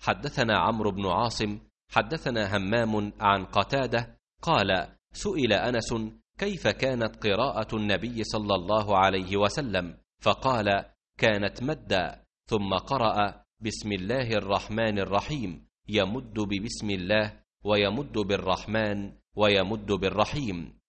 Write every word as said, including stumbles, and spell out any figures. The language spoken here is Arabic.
حدثنا عمرو بن عاصم حدثنا همام عن قتادة قال: سئل أنس كيف كانت قراءة النبي صلى الله عليه وسلم، فقال: كانت مدا، ثم قرأ: بسم الله الرحمن الرحيم، يمد ببسم الله ويمد بالرحمن ويمد بالرحيم.